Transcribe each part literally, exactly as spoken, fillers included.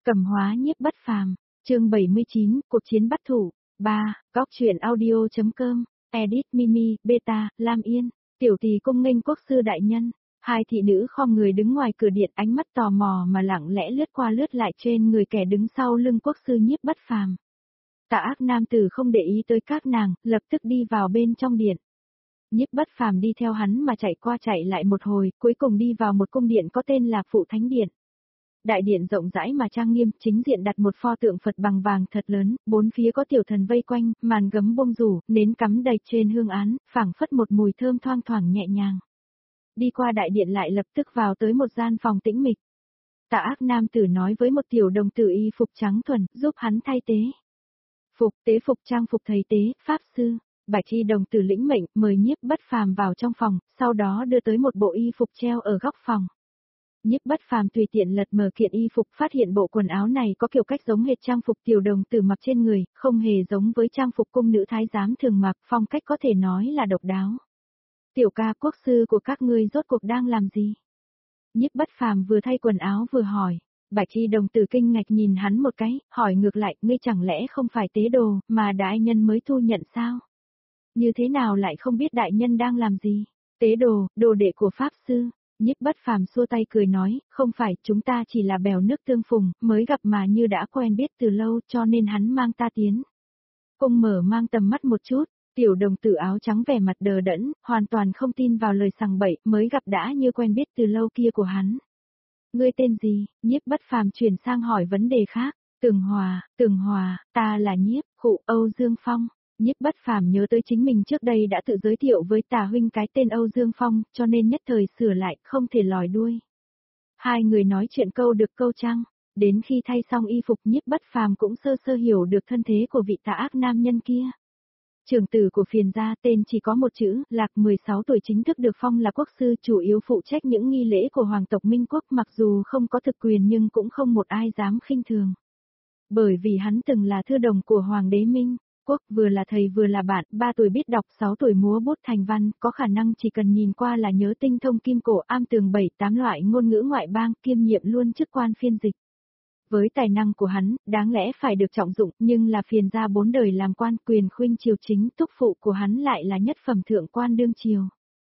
Cầm hóa nhiếp bất phàm, chương bảy mươi chín, cuộc chiến bắt thủ, ba, góc truyện audio.com, edit Mimi, Beta, Lam Yên, tiểu tỷ cung nghênh quốc sư đại nhân. Hai thị nữ khom người đứng ngoài cửa điện, ánh mắt tò mò mà lặng lẽ lướt qua lướt lại trên người kẻ đứng sau lưng quốc sư nhiếp bất phàm. Tà ác nam tử không để ý tới các nàng, lập tức đi vào bên trong điện. Nhiếp bất phàm đi theo hắn mà chạy qua chạy lại một hồi, cuối cùng đi vào một cung điện có tên là Phụ Thánh Điện. Đại điện rộng rãi mà trang nghiêm, chính diện đặt một pho tượng Phật bằng vàng thật lớn, bốn phía có tiểu thần vây quanh, màn gấm bông rủ, nến cắm đầy trên hương án, phảng phất một mùi thơm thoang thoảng nhẹ nhàng. Đi qua đại điện lại lập tức vào tới một gian phòng tĩnh mịch. Tà ác nam tử nói với một tiểu đồng tử y phục trắng thuần, giúp hắn thay tế. Phục tế phục trang phục thầy tế, pháp sư. Bạch y đồng tử lĩnh mệnh, mời nhiếp bất phàm vào trong phòng, sau đó đưa tới một bộ y phục treo ở góc phòng. Nhiếp bất phàm tùy tiện lật mở kiện y phục, phát hiện bộ quần áo này có kiểu cách giống hệt trang phục tiểu đồng tử mặc trên người, không hề giống với trang phục cung nữ thái giám thường mặc, phong cách có thể nói là độc đáo. Tiểu ca, quốc sư của các ngươi rốt cuộc đang làm gì? Nhiếp bất phàm vừa thay quần áo vừa hỏi. Bạch y đồng tử kinh ngạc nhìn hắn một cái, hỏi ngược lại, ngươi chẳng lẽ không phải tế đồ, mà đại nhân mới thu nhận sao? Như thế nào lại không biết đại nhân đang làm gì? Tế đồ, đồ đệ của pháp sư. Nhiếp bất phàm xua tay cười nói, không phải, chúng ta chỉ là bèo nước tương phùng, mới gặp mà như đã quen biết từ lâu, cho nên hắn mang ta tiến. Cung mở mang tầm mắt một chút, tiểu đồng tử áo trắng vẻ mặt đờ đẫn, hoàn toàn không tin vào lời sằng bậy, mới gặp đã như quen biết từ lâu kia của hắn. Ngươi tên gì? Nhiếp bất phàm chuyển sang hỏi vấn đề khác. Tường Hòa, Tường Hòa, ta là Nhiếp, khụ Âu Dương Phong. Nhiếp bất phàm nhớ tới chính mình trước đây đã tự giới thiệu với Tà huynh cái tên Âu Dương Phong, cho nên nhất thời sửa lại, không thể lòi đuôi. Hai người nói chuyện câu được câu trăng, đến khi thay xong y phục nhiếp bất phàm cũng sơ sơ hiểu được thân thế của vị tà ác nam nhân kia. Trưởng tử của phiền gia tên chỉ có một chữ, Lạc mười sáu tuổi chính thức được phong là quốc sư, chủ yếu phụ trách những nghi lễ của hoàng tộc Minh Quốc, mặc dù không có thực quyền nhưng cũng không một ai dám khinh thường. Bởi vì hắn từng là thư đồng của hoàng đế Minh Quốc, vừa là thầy vừa là bạn, ba tuổi biết đọc, sáu tuổi múa bút thành văn, có khả năng chỉ cần nhìn qua là nhớ tinh thông kim cổ am tường bảy tám loại ngôn ngữ ngoại bang, kiêm nhiệm luôn chức quan phiên dịch. Với tài năng của hắn, đáng lẽ phải được trọng dụng, nhưng là phiền gia bốn đời làm quan, quyền khuynh triều chính, túc phụ của hắn lại là nhất phẩm thượng quan đương triều.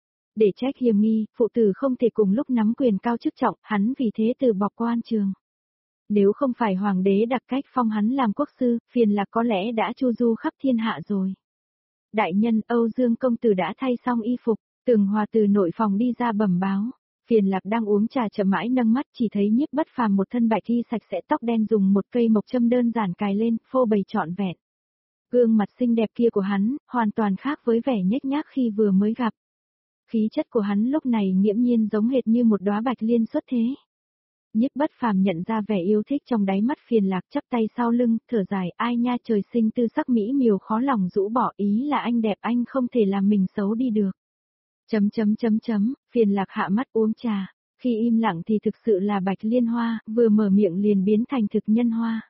Để trách hiềm nghi, phụ tử không thể cùng lúc nắm quyền cao chức trọng, hắn vì thế từ bỏ quan trường. Nếu không phải hoàng đế đặc cách phong hắn làm quốc sư, phiền lạc có lẽ đã chu du khắp thiên hạ rồi. Đại nhân, Âu Dương công tử đã thay xong y phục, Tường Hòa từ nội phòng đi ra bẩm báo. Phiền lạc đang uống trà chậm mãi nâng mắt chỉ thấy nhiếp bất phàm một thân bạch y sạch sẽ, tóc đen dùng một cây mộc châm đơn giản cài lên, phô bày trọn vẹn. Gương mặt xinh đẹp kia của hắn, hoàn toàn khác với vẻ nhếch nhác khi vừa mới gặp. Khí chất của hắn lúc này nghiễm nhiên giống hệt như một đóa bạch liên xuất thế. Nhiếp bất phàm nhận ra vẻ yêu thích trong đáy mắt phiền lạc, chắp tay sau lưng, thở dài, ai nha, trời sinh tư sắc mỹ miều khó lòng rũ bỏ, ý là anh đẹp, anh không thể làm mình xấu đi được. Chấm chấm chấm chấm, phiền lạc hạ mắt uống trà, khi im lặng thì thực sự là bạch liên hoa, vừa mở miệng liền biến thành thực nhân hoa.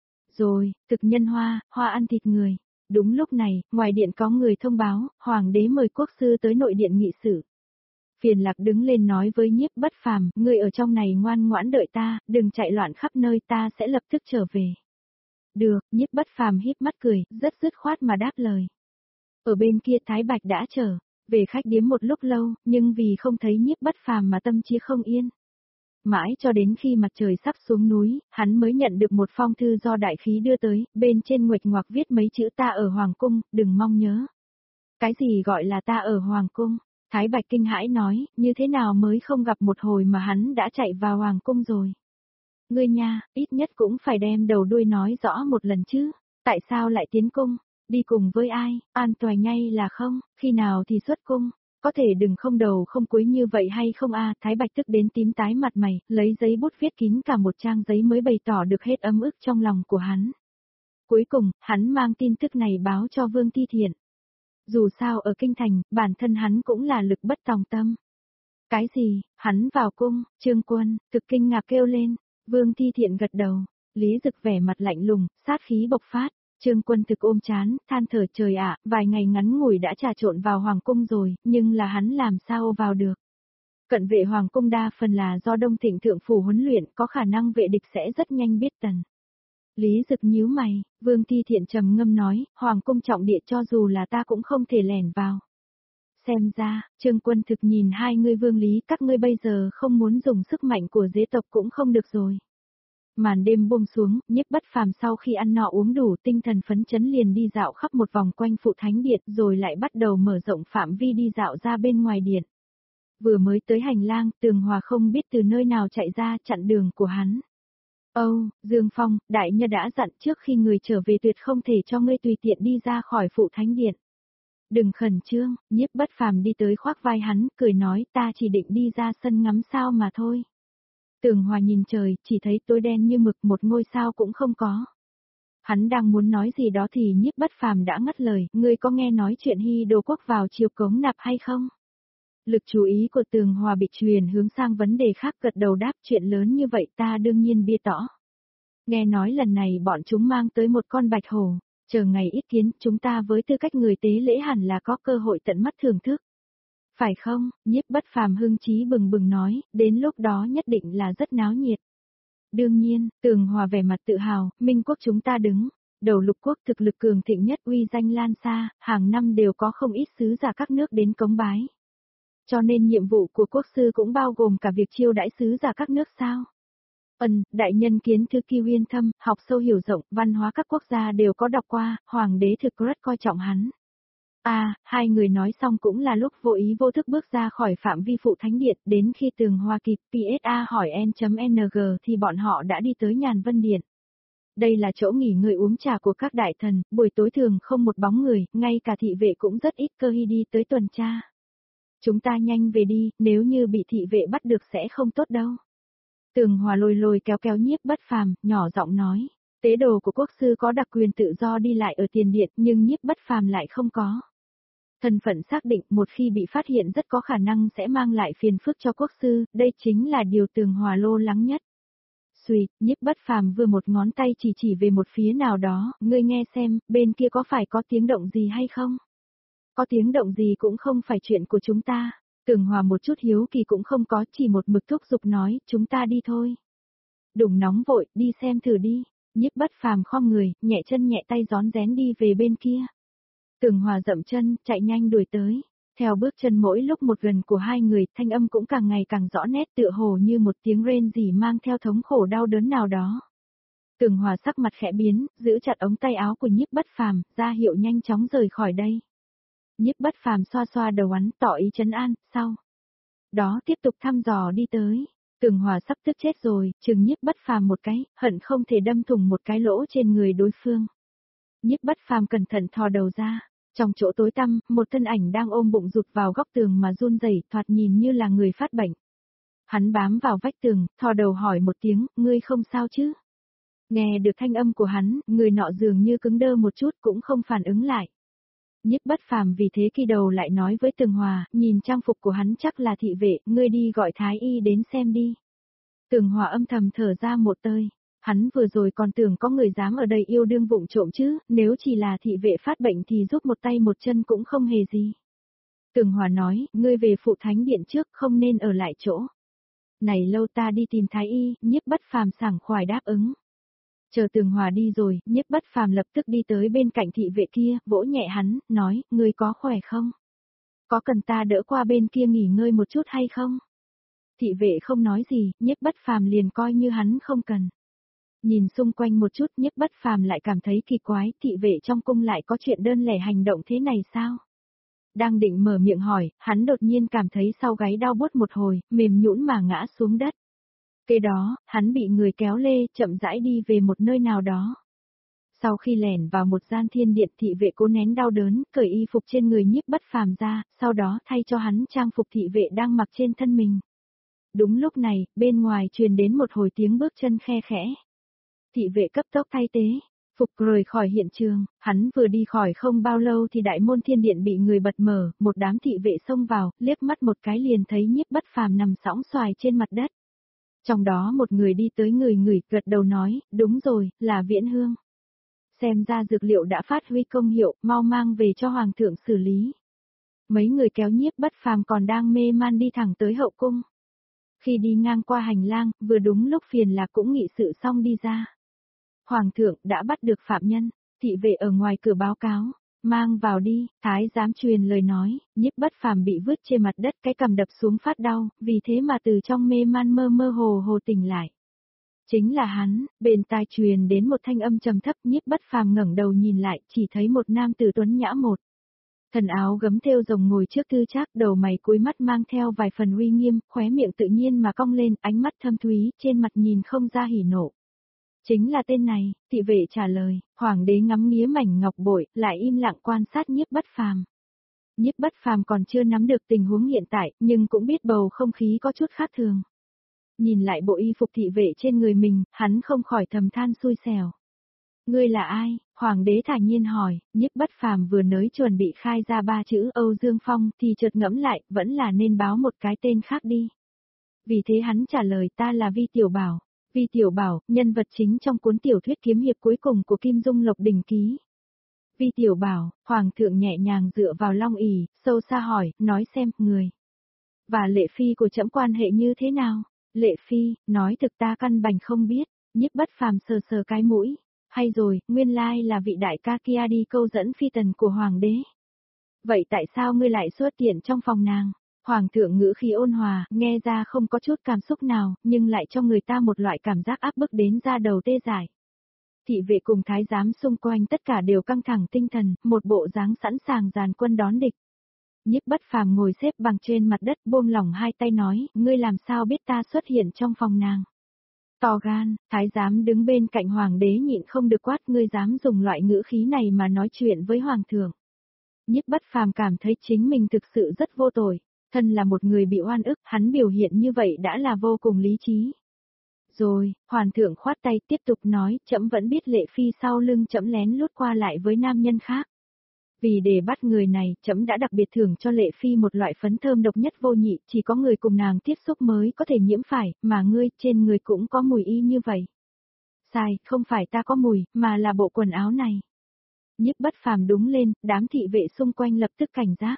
Rồi, thực nhân hoa, hoa ăn thịt người. Đúng lúc này, ngoài điện có người thông báo, hoàng đế mời quốc sư tới nội điện nghị sự. Phiền lạc đứng lên nói với nhiếp bất phàm, ngươi ở trong này ngoan ngoãn đợi ta, đừng chạy loạn khắp nơi, ta sẽ lập tức trở về. Được, nhiếp bất phàm híp mắt cười, rất dứt khoát mà đáp lời. Ở bên kia Thái Bạch đã trở về khách điếm một lúc lâu, nhưng vì không thấy nhiếp bất phàm mà tâm trí không yên. Mãi cho đến khi mặt trời sắp xuống núi, hắn mới nhận được một phong thư do đại khí đưa tới, bên trên nguệch ngoạc viết mấy chữ ta ở Hoàng Cung, đừng mong nhớ. Cái gì gọi là ta ở Hoàng Cung? Thái Bạch kinh hãi nói, như thế nào mới không gặp một hồi mà hắn đã chạy vào Hoàng Cung rồi. Ngươi nha, ít nhất cũng phải đem đầu đuôi nói rõ một lần chứ, tại sao lại tiến cung, đi cùng với ai, an toàn ngay là không, khi nào thì xuất cung, có thể đừng không đầu không cuối như vậy hay không a? Thái Bạch tức đến tím tái mặt mày, lấy giấy bút viết kín cả một trang giấy mới bày tỏ được hết ấm ức trong lòng của hắn. Cuối cùng, hắn mang tin tức này báo cho Vương Thi Thiện. Dù sao ở kinh thành, bản thân hắn cũng là lực bất tòng tâm. Cái gì, hắn vào cung, Trương Quân, thực kinh ngạc kêu lên, Vương Thi Thiện gật đầu, Lý Dực vẻ mặt lạnh lùng, sát khí bộc phát, Trương Quân thực ôm chán, than thở trời ạ, vài ngày ngắn ngủi đã trà trộn vào hoàng cung rồi, nhưng là hắn làm sao vào được. Cận vệ hoàng cung đa phần là do Đông Thịnh thượng phủ huấn luyện, có khả năng vệ địch sẽ rất nhanh biết tần. Lý Dực nhíu mày, Vương Thi Thiện trầm ngâm nói, hoàng cung trọng địa cho dù là ta cũng không thể lẻn vào. Xem ra, Trương Quân thực nhìn hai ngươi Vương Lý, các ngươi bây giờ không muốn dùng sức mạnh của dế tộc cũng không được rồi. Màn đêm buông xuống, Nhiếp Bất Phàm sau khi ăn nọ uống đủ tinh thần phấn chấn liền đi dạo khắp một vòng quanh phụ thánh điện rồi lại bắt đầu mở rộng phạm vi đi dạo ra bên ngoài điện. Vừa mới tới hành lang, Tường Hòa không biết từ nơi nào chạy ra chặn đường của hắn. Âu, oh, Dương Phong, đại nhân đã dặn trước khi người trở về tuyệt không thể cho ngươi tùy tiện đi ra khỏi phụ thánh điện. Đừng khẩn trương, Nhiếp Bất Phàm đi tới khoác vai hắn, cười nói ta chỉ định đi ra sân ngắm sao mà thôi. Tường Hòa nhìn trời, chỉ thấy tối đen như mực, một ngôi sao cũng không có. Hắn đang muốn nói gì đó thì Nhiếp Bất Phàm đã ngắt lời, ngươi có nghe nói chuyện Hy Đô quốc vào chiều cống nạp hay không? Lực chú ý của Tường Hòa bị truyền hướng sang vấn đề khác, gật đầu đáp, chuyện lớn như vậy ta đương nhiên biết rõ. Nghe nói lần này bọn chúng mang tới một con bạch hổ, chờ ngày ít kiến, chúng ta với tư cách người tế lễ hẳn là có cơ hội tận mắt thưởng thức. Phải không? Nhiếp Bất Phàm hưng chí bừng bừng nói, đến lúc đó nhất định là rất náo nhiệt. Đương nhiên, Tường Hòa vẻ mặt tự hào, Minh quốc chúng ta đứng, đầu lục quốc thực lực cường thịnh nhất, uy danh lan xa, hàng năm đều có không ít sứ giả các nước đến cống bái. Cho nên nhiệm vụ của quốc sư cũng bao gồm cả việc chiêu đãi sứ giả các nước sao? Ân, đại nhân kiến thư Kiêu Uyên thâm, học sâu hiểu rộng, văn hóa các quốc gia đều có đọc qua, hoàng đế thực rất coi trọng hắn. À, hai người nói xong cũng là lúc vô ý vô thức bước ra khỏi phạm vi phụ thánh điện, đến khi Tường Hòa kịp pê ét a hỏi N.ng thì bọn họ đã đi tới Nhàn Vân Điện. Đây là chỗ nghỉ ngơi uống trà của các đại thần, buổi tối thường không một bóng người, ngay cả thị vệ cũng rất ít cơ hi đi tới tuần tra. Chúng ta nhanh về đi, nếu như bị thị vệ bắt được sẽ không tốt đâu. Tường Hòa lôi lôi kéo kéo Nhiếp Bất Phàm, nhỏ giọng nói, tế đồ của quốc sư có đặc quyền tự do đi lại ở tiền điện nhưng Nhiếp Bất Phàm lại không có. Thân phận xác định một khi bị phát hiện rất có khả năng sẽ mang lại phiền phức cho quốc sư, đây chính là điều Tường Hòa lo lắng nhất. Xuy, Nhiếp Bất Phàm vừa một ngón tay chỉ chỉ về một phía nào đó, ngươi nghe xem, bên kia có phải có tiếng động gì hay không? Có tiếng động gì cũng không phải chuyện của chúng ta. Tường Hòa một chút hiếu kỳ cũng không có, chỉ một mực thúc giục nói, chúng ta đi thôi. Đừng nóng vội, đi xem thử đi. Nhiếp Bất Phàm khom người, nhẹ chân nhẹ tay rón rén đi về bên kia. Tường Hòa dậm chân, chạy nhanh đuổi tới. Theo bước chân mỗi lúc một gần của hai người, thanh âm cũng càng ngày càng rõ nét, tựa hồ như một tiếng rên rỉ mang theo thống khổ đau đớn nào đó. Tường Hòa sắc mặt khẽ biến, giữ chặt ống tay áo của Nhiếp Bất Phàm, ra hiệu nhanh chóng rời khỏi đây. Nhiếp Bất Phàm xoa xoa đầu hắn, tỏ ý trấn an, sau đó tiếp tục thăm dò đi tới. Tường Hòa sắp tức chết rồi, chừng Nhiếp Bất Phàm một cái, hận không thể đâm thủng một cái lỗ trên người đối phương. Nhiếp Bất Phàm cẩn thận thò đầu ra, trong chỗ tối tăm, một thân ảnh đang ôm bụng rụt vào góc tường mà run rẩy, thoạt nhìn như là người phát bệnh. Hắn bám vào vách tường, thò đầu hỏi một tiếng, ngươi không sao chứ? Nghe được thanh âm của hắn, người nọ dường như cứng đơ một chút cũng không phản ứng lại. Nhiếp Bất Phàm vì thế khi đầu lại nói với Tường Hòa, nhìn trang phục của hắn chắc là thị vệ, ngươi đi gọi thái y đến xem đi. Tường Hòa âm thầm thở ra một tơi, hắn vừa rồi còn tưởng có người dám ở đây yêu đương vụng trộm chứ, nếu chỉ là thị vệ phát bệnh thì giúp một tay một chân cũng không hề gì. Tường Hòa nói, ngươi về phụ thánh điện trước, không nên ở lại chỗ. Này lâu ta đi tìm thái y, Nhiếp Bất Phàm sảng khoái đáp ứng. Chờ Tường Hòa đi rồi, Nhiếp Bất Phàm lập tức đi tới bên cạnh thị vệ kia, vỗ nhẹ hắn, nói, ngươi có khỏe không? Có cần ta đỡ qua bên kia nghỉ ngơi một chút hay không? Thị vệ không nói gì, Nhiếp Bất Phàm liền coi như hắn không cần. Nhìn xung quanh một chút, Nhiếp Bất Phàm lại cảm thấy kỳ quái, thị vệ trong cung lại có chuyện đơn lẻ hành động thế này sao? Đang định mở miệng hỏi, hắn đột nhiên cảm thấy sau gáy đau buốt một hồi, mềm nhũn mà ngã xuống đất. Kế đó, hắn bị người kéo lê, chậm rãi đi về một nơi nào đó. Sau khi lẻn vào một gian thiên điện, thị vệ cố nén đau đớn, cởi y phục trên người Nhiếp Bất Phàm ra, sau đó thay cho hắn trang phục thị vệ đang mặc trên thân mình. Đúng lúc này, bên ngoài truyền đến một hồi tiếng bước chân khe khẽ. Thị vệ cấp tốc thay tế, phục rời khỏi hiện trường, hắn vừa đi khỏi không bao lâu thì đại môn thiên điện bị người bật mở, một đám thị vệ xông vào, liếc mắt một cái liền thấy Nhiếp Bất Phàm nằm sõng xoài trên mặt đất. Trong đó một người đi tới người người, gật đầu nói, đúng rồi, là Viễn Hương. Xem ra dược liệu đã phát huy công hiệu, mau mang về cho Hoàng thượng xử lý. Mấy người kéo Nhiếp Bất Phàm còn đang mê man đi thẳng tới hậu cung. Khi đi ngang qua hành lang, vừa đúng lúc Phiền Lạc cũng nghị sự xong đi ra. Hoàng thượng đã bắt được phạm nhân, thị vệ ở ngoài cửa báo cáo, mang vào đi, thái giám truyền lời nói, Nhiếp Bất Phàm bị vứt trên mặt đất, cái cằm đập xuống phát đau, vì thế mà từ trong mê man mơ mơ hồ hồ tỉnh lại. Chính là hắn, bên tai truyền đến một thanh âm trầm thấp, Nhiếp Bất Phàm ngẩng đầu nhìn lại, chỉ thấy một nam tử tuấn nhã một. Thần áo gấm thêu rồng ngồi trước tư trác, đầu mày cúi mắt mang theo vài phần uy nghiêm, khóe miệng tự nhiên mà cong lên, ánh mắt thâm thúy, trên mặt nhìn không ra hỉ nộ. Chính là tên này, thị vệ trả lời, hoàng đế ngắm nghía mảnh ngọc bội, lại im lặng quan sát Nhiếp Bất Phàm. Nhiếp Bất Phàm còn chưa nắm được tình huống hiện tại, nhưng cũng biết bầu không khí có chút khác thường. Nhìn lại bộ y phục thị vệ trên người mình, hắn không khỏi thầm than xui xẻo. Ngươi là ai? Hoàng đế thản nhiên hỏi, Nhiếp Bất Phàm vừa nới chuẩn bị khai ra ba chữ Âu Dương Phong thì chợt ngẫm lại, vẫn là nên báo một cái tên khác đi. Vì thế hắn trả lời, ta là Vi Tiểu Bảo. Vi Tiểu Bảo, nhân vật chính trong cuốn tiểu thuyết kiếm hiệp cuối cùng của Kim Dung Lộc Đỉnh Ký. Vi Tiểu Bảo, Hoàng thượng nhẹ nhàng dựa vào long ỷ, sâu xa hỏi, nói xem, người. Và Lệ Phi của trẫm quan hệ như thế nào? Lệ Phi, nói thực ta căn bành không biết, Nhiếp Bất Phàm sờ sờ cái mũi. Hay rồi, nguyên lai là vị đại ca kia đi câu dẫn phi tần của hoàng đế. Vậy tại sao ngươi lại xuất hiện trong phòng nàng? Hoàng thượng ngữ khí ôn hòa, nghe ra không có chút cảm xúc nào, nhưng lại cho người ta một loại cảm giác áp bức đến da đầu tê dại. Thị vệ cùng thái giám xung quanh tất cả đều căng thẳng tinh thần, một bộ dáng sẵn sàng dàn quân đón địch. Nhiếp Bất Phàm ngồi xếp bằng trên mặt đất buông lỏng hai tay nói, ngươi làm sao biết ta xuất hiện trong phòng nàng? To gan, thái giám đứng bên cạnh hoàng đế nhịn không được quát, ngươi dám dùng loại ngữ khí này mà nói chuyện với hoàng thượng. Nhiếp Bất Phàm cảm thấy chính mình thực sự rất vô tội, thân là một người bị oan ức, hắn biểu hiện như vậy đã là vô cùng lý trí. Rồi, hoàng thượng khoát tay tiếp tục nói, trẫm vẫn biết Lệ Phi sau lưng trẫm lén lút qua lại với nam nhân khác. Vì để bắt người này, trẫm đã đặc biệt thưởng cho Lệ Phi một loại phấn thơm độc nhất vô nhị, chỉ có người cùng nàng tiếp xúc mới có thể nhiễm phải, mà ngươi, trên người cũng có mùi y như vậy. Sai, không phải ta có mùi, mà là bộ quần áo này. Nhiếp Bất Phàm đúng lên, đám thị vệ xung quanh lập tức cảnh giác.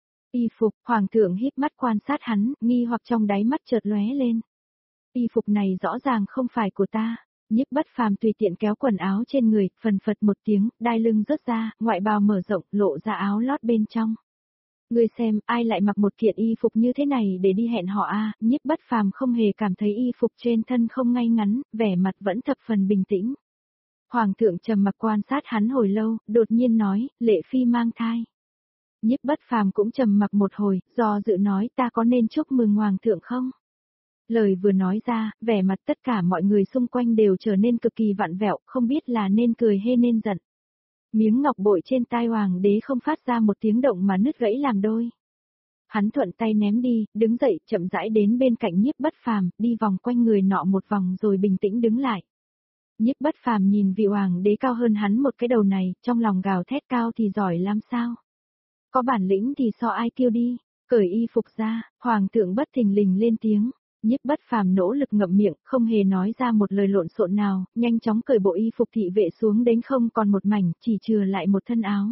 Y phục, hoàng thượng híp mắt quan sát hắn, nghi hoặc trong đáy mắt chợt lóe lên. Y phục này rõ ràng không phải của ta. Nhiếp Bất Phàm tùy tiện kéo quần áo trên người, phần phật một tiếng, đai lưng rớt ra, ngoại bào mở rộng, lộ ra áo lót bên trong. Ngươi xem, ai lại mặc một kiện y phục như thế này để đi hẹn họ a? À? Nhiếp Bất Phàm không hề cảm thấy y phục trên thân không ngay ngắn, vẻ mặt vẫn thập phần bình tĩnh. Hoàng thượng trầm mặc quan sát hắn hồi lâu, đột nhiên nói, Lệ Phi mang thai. Nhiếp Bất Phàm cũng trầm mặc một hồi, do dự nói, ta có nên chúc mừng hoàng thượng không? Lời vừa nói ra, vẻ mặt tất cả mọi người xung quanh đều trở nên cực kỳ vặn vẹo, không biết là nên cười hay nên giận. Miếng ngọc bội trên tai hoàng đế không phát ra một tiếng động mà nứt gãy làm đôi. Hắn thuận tay ném đi, đứng dậy, chậm rãi đến bên cạnh Nhiếp Bất Phàm, đi vòng quanh người nọ một vòng rồi bình tĩnh đứng lại. Nhiếp Bất Phàm nhìn vị hoàng đế cao hơn hắn một cái đầu này, trong lòng gào thét cao thì giỏi làm sao? Có bản lĩnh thì so ai kêu đi, cởi y phục ra, hoàng thượng bất thình lình lên tiếng. Nhiếp Bất Phàm nỗ lực ngậm miệng, không hề nói ra một lời lộn xộn nào, nhanh chóng cởi bộ y phục thị vệ xuống đến không còn một mảnh, chỉ chừa lại một thân áo.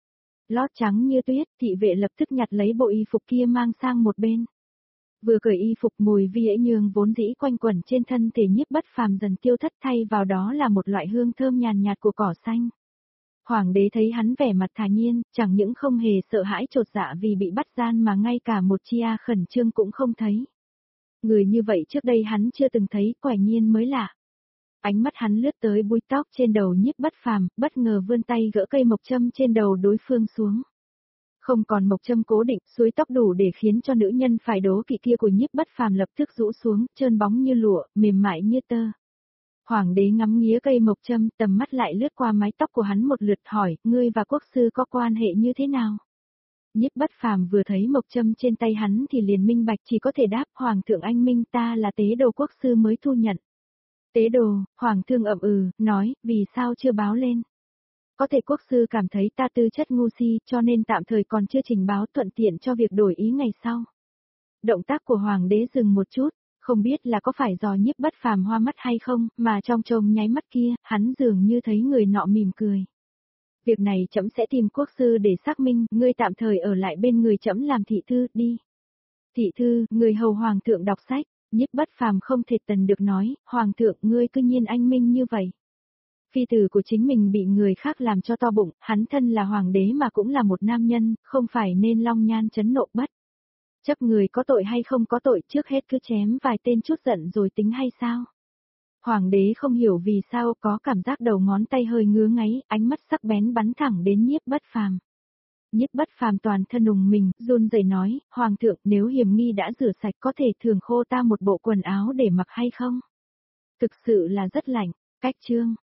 Lót trắng như tuyết, thị vệ lập tức nhặt lấy bộ y phục kia mang sang một bên. Vừa cởi y phục, mùi vi ễ nhương vốn dĩ quanh quẩn trên thân thể Nhiếp Bất Phàm dần tiêu thất, thay vào đó là một loại hương thơm nhàn nhạt của cỏ xanh. Hoàng đế thấy hắn vẻ mặt thản nhiên, chẳng những không hề sợ hãi chột dạ vì bị bắt gian mà ngay cả một chia khẩn trương cũng không thấy. Người như vậy trước đây hắn chưa từng thấy, quả nhiên mới lạ. Ánh mắt hắn lướt tới búi tóc trên đầu Nhiếp Bất Phàm, bất ngờ vươn tay gỡ cây mộc châm trên đầu đối phương xuống. Không còn mộc châm cố định, suối tóc đủ để khiến cho nữ nhân phải đố kỵ kia của Nhiếp Bất Phàm lập tức rũ xuống, trơn bóng như lụa, mềm mại như tơ. Hoàng đế ngắm nghía cây mộc châm, tầm mắt lại lướt qua mái tóc của hắn một lượt hỏi, ngươi và quốc sư có quan hệ như thế nào? Nhiếp Bất Phàm vừa thấy mộc châm trên tay hắn thì liền minh bạch, chỉ có thể đáp, hoàng thượng anh minh, ta là tế đồ quốc sư mới thu nhận. Tế đồ, hoàng thượng ậm ừ, nói, vì sao chưa báo lên? Có thể quốc sư cảm thấy ta tư chất ngu si, cho nên tạm thời còn chưa trình báo, thuận tiện cho việc đổi ý ngày sau. Động tác của hoàng đế dừng một chút, không biết là có phải do Nhiếp Bất Phàm hoa mắt hay không, mà trong trông nháy mắt kia, hắn dường như thấy người nọ mỉm cười. Việc này trẫm sẽ tìm quốc sư để xác minh, ngươi tạm thời ở lại bên người trẫm làm thị thư, đi. Thị thư, người hầu hoàng thượng đọc sách, Nhiếp Bất Phàm không thể tần được nói, hoàng thượng ngươi cứ nhiên anh minh như vậy. Phi tử của chính mình bị người khác làm cho to bụng, hắn thân là hoàng đế mà cũng là một nam nhân, không phải nên long nhan chấn nộ bất. Chấp người có tội hay không có tội trước hết cứ chém vài tên chút giận rồi tính hay sao? Hoàng đế không hiểu vì sao có cảm giác đầu ngón tay hơi ngứa ngáy, ánh mắt sắc bén bắn thẳng đến Nhiếp Bất Phàm. Nhiếp Bất Phàm toàn thân ùng mình, run rẩy nói, Hoàng thượng nếu hiểm nghi đã rửa sạch có thể thường khô ta một bộ quần áo để mặc hay không? Thực sự là rất lạnh, cách chương.